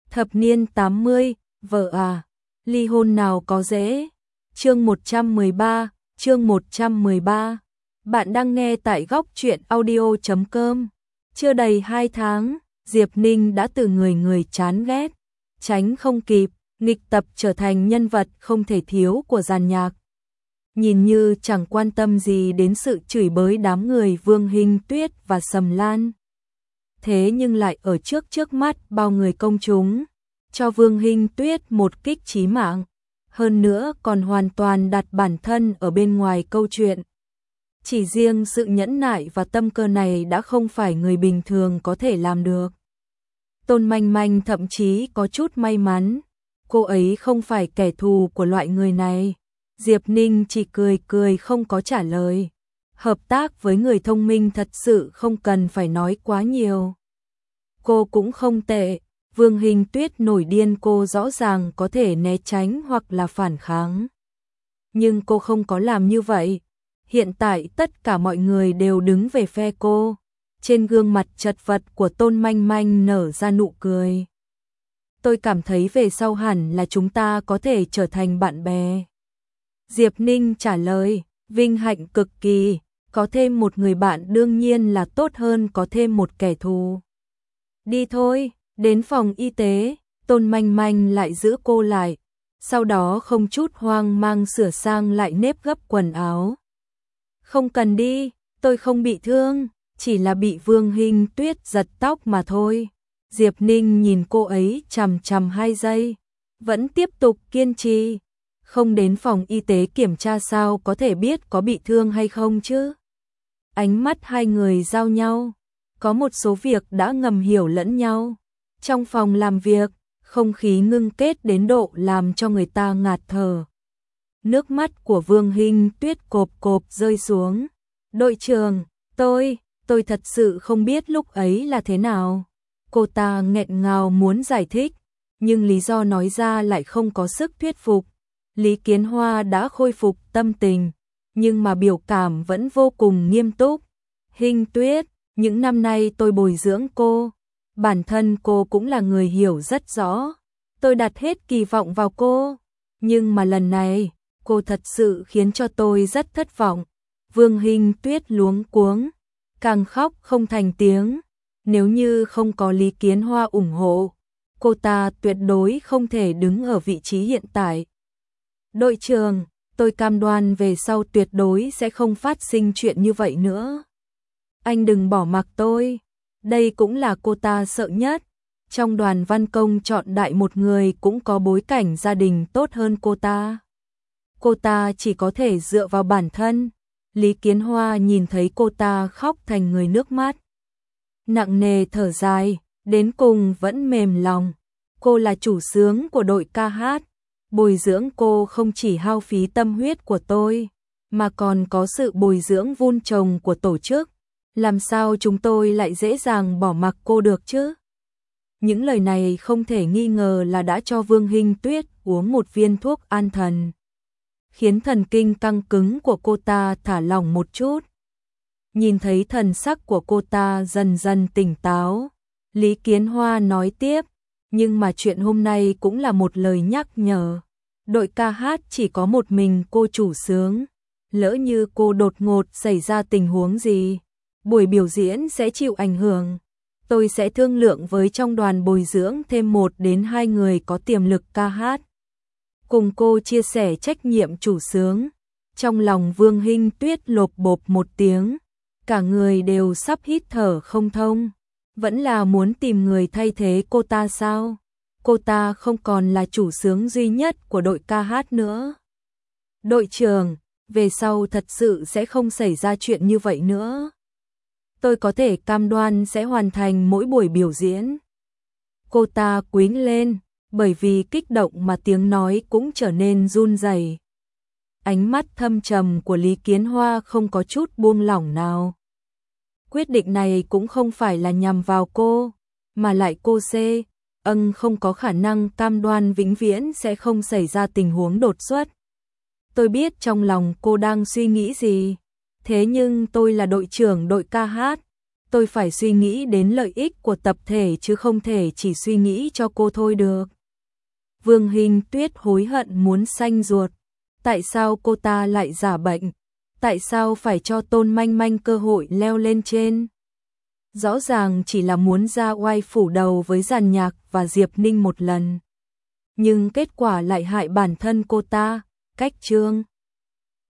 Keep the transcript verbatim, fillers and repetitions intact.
Thập niên tám mươi, vợ à, ly hôn nào có dễ. Chương một trăm mười ba, chương một trăm mười ba. Bạn đang nghe tại góc truyện audio chấm com. Chưa đầy hai tháng, Diệp Ninh đã từ người người chán ghét, tránh không kịp, nghịch tập trở thành nhân vật không thể thiếu của dàn nhạc. Nhìn như chẳng quan tâm gì đến sự chửi bới đám người Vương Hinh Tuyết và Sầm Lan. Thế nhưng lại ở trước trước mắt bao người công chúng, cho Vương Hinh Tuyết một kích chí mạng, hơn nữa còn hoàn toàn đặt bản thân ở bên ngoài câu chuyện. Chỉ riêng sự nhẫn nại và tâm cơ này đã không phải người bình thường có thể làm được. Tôn Manh Manh thậm chí có chút may mắn, cô ấy không phải kẻ thù của loại người này. Diệp Ninh chỉ cười cười không có trả lời. Hợp tác với người thông minh thật sự không cần phải nói quá nhiều. Cô cũng không tệ, Vương Hinh Tuyết nổi điên cô rõ ràng có thể né tránh hoặc là phản kháng. Nhưng cô không có làm như vậy. Hiện tại tất cả mọi người đều đứng về phe cô. Trên gương mặt chật vật của Tôn Manh Manh nở ra nụ cười. Tôi cảm thấy về sau hẳn là chúng ta có thể trở thành bạn bè. Diệp Ninh trả lời, vinh hạnh cực kỳ, có thêm một người bạn đương nhiên là tốt hơn có thêm một kẻ thù. Đi thôi, đến phòng y tế, Tôn Manh Manh lại giữ cô lại, sau đó không chút hoang mang sửa sang lại nếp gấp quần áo. Không cần đi, tôi không bị thương, chỉ là bị Vương Hinh Tuyết giật tóc mà thôi. Diệp Ninh nhìn cô ấy chằm chằm hai giây, vẫn tiếp tục kiên trì. Không đến phòng y tế kiểm tra sao có thể biết có bị thương hay không chứ? Ánh mắt hai người giao nhau, có một số việc đã ngầm hiểu lẫn nhau. Trong phòng làm việc, không khí ngưng kết đến độ làm cho người ta ngạt thở. Nước mắt của Vương Hinh Tuyết cộp cộp rơi xuống. Đội trưởng, tôi, tôi thật sự không biết lúc ấy là thế nào. Cô ta nghẹn ngào muốn giải thích, nhưng lý do nói ra lại không có sức thuyết phục. Lý Kiến Hoa đã khôi phục tâm tình, nhưng mà biểu cảm vẫn vô cùng nghiêm túc. Hinh Tuyết, những năm nay tôi bồi dưỡng cô, bản thân cô cũng là người hiểu rất rõ. Tôi đặt hết kỳ vọng vào cô, nhưng mà lần này, cô thật sự khiến cho tôi rất thất vọng. Vương Hinh Tuyết luống cuống, càng khóc không thành tiếng. Nếu như không có Lý Kiến Hoa ủng hộ, cô ta tuyệt đối không thể đứng ở vị trí hiện tại. Đội trưởng, tôi cam đoan về sau tuyệt đối sẽ không phát sinh chuyện như vậy nữa. Anh đừng bỏ mặc tôi. Đây cũng là cô ta sợ nhất. Trong đoàn văn công chọn đại một người cũng có bối cảnh gia đình tốt hơn cô ta. Cô ta chỉ có thể dựa vào bản thân. Lý Kiến Hoa nhìn thấy cô ta khóc thành người nước mắt. Nặng nề thở dài, đến cùng vẫn mềm lòng. Cô là chủ xướng của đội ca hát. Bồi dưỡng cô không chỉ hao phí tâm huyết của tôi, mà còn có sự bồi dưỡng vun trồng của tổ chức. Làm sao chúng tôi lại dễ dàng bỏ mặc cô được chứ? Những lời này không thể nghi ngờ là đã cho Vương Hinh Tuyết uống một viên thuốc an thần, khiến thần kinh căng cứng của cô ta thả lỏng một chút. Nhìn thấy thần sắc của cô ta dần dần tỉnh táo, Lý Kiến Hoa nói tiếp, nhưng mà chuyện hôm nay cũng là một lời nhắc nhở. Đội ca hát chỉ có một mình cô chủ xướng. Lỡ như cô đột ngột xảy ra tình huống gì, buổi biểu diễn sẽ chịu ảnh hưởng. Tôi sẽ thương lượng với trong đoàn bồi dưỡng thêm một đến hai người có tiềm lực ca hát. Cùng cô chia sẻ trách nhiệm chủ xướng. Trong lòng Vương Hinh Tuyết lộp bộp một tiếng. Cả người đều sắp hít thở không thông. Vẫn là muốn tìm người thay thế cô ta sao? Cô ta không còn là chủ xướng duy nhất của đội ca hát nữa. Đội trưởng, về sau thật sự sẽ không xảy ra chuyện như vậy nữa. Tôi có thể cam đoan sẽ hoàn thành mỗi buổi biểu diễn. Cô ta quýnh lên, bởi vì kích động mà tiếng nói cũng trở nên run rẩy. Ánh mắt thâm trầm của Lý Kiến Hoa không có chút buông lỏng nào. Quyết định này cũng không phải là nhằm vào cô, mà lại cô C. Ân không có khả năng cam đoan vĩnh viễn sẽ không xảy ra tình huống đột xuất. Tôi biết trong lòng cô đang suy nghĩ gì, thế nhưng tôi là đội trưởng đội ca hát, tôi phải suy nghĩ đến lợi ích của tập thể chứ không thể chỉ suy nghĩ cho cô thôi được. Vương Hình Tuyết hối hận muốn xanh ruột. Tại sao cô ta lại giả bệnh? Tại sao phải cho Tôn Manh Manh cơ hội leo lên trên? Rõ ràng chỉ là muốn ra oai phủ đầu với Giàn Nhạc và Diệp Ninh một lần. Nhưng kết quả lại hại bản thân cô ta. Cách chương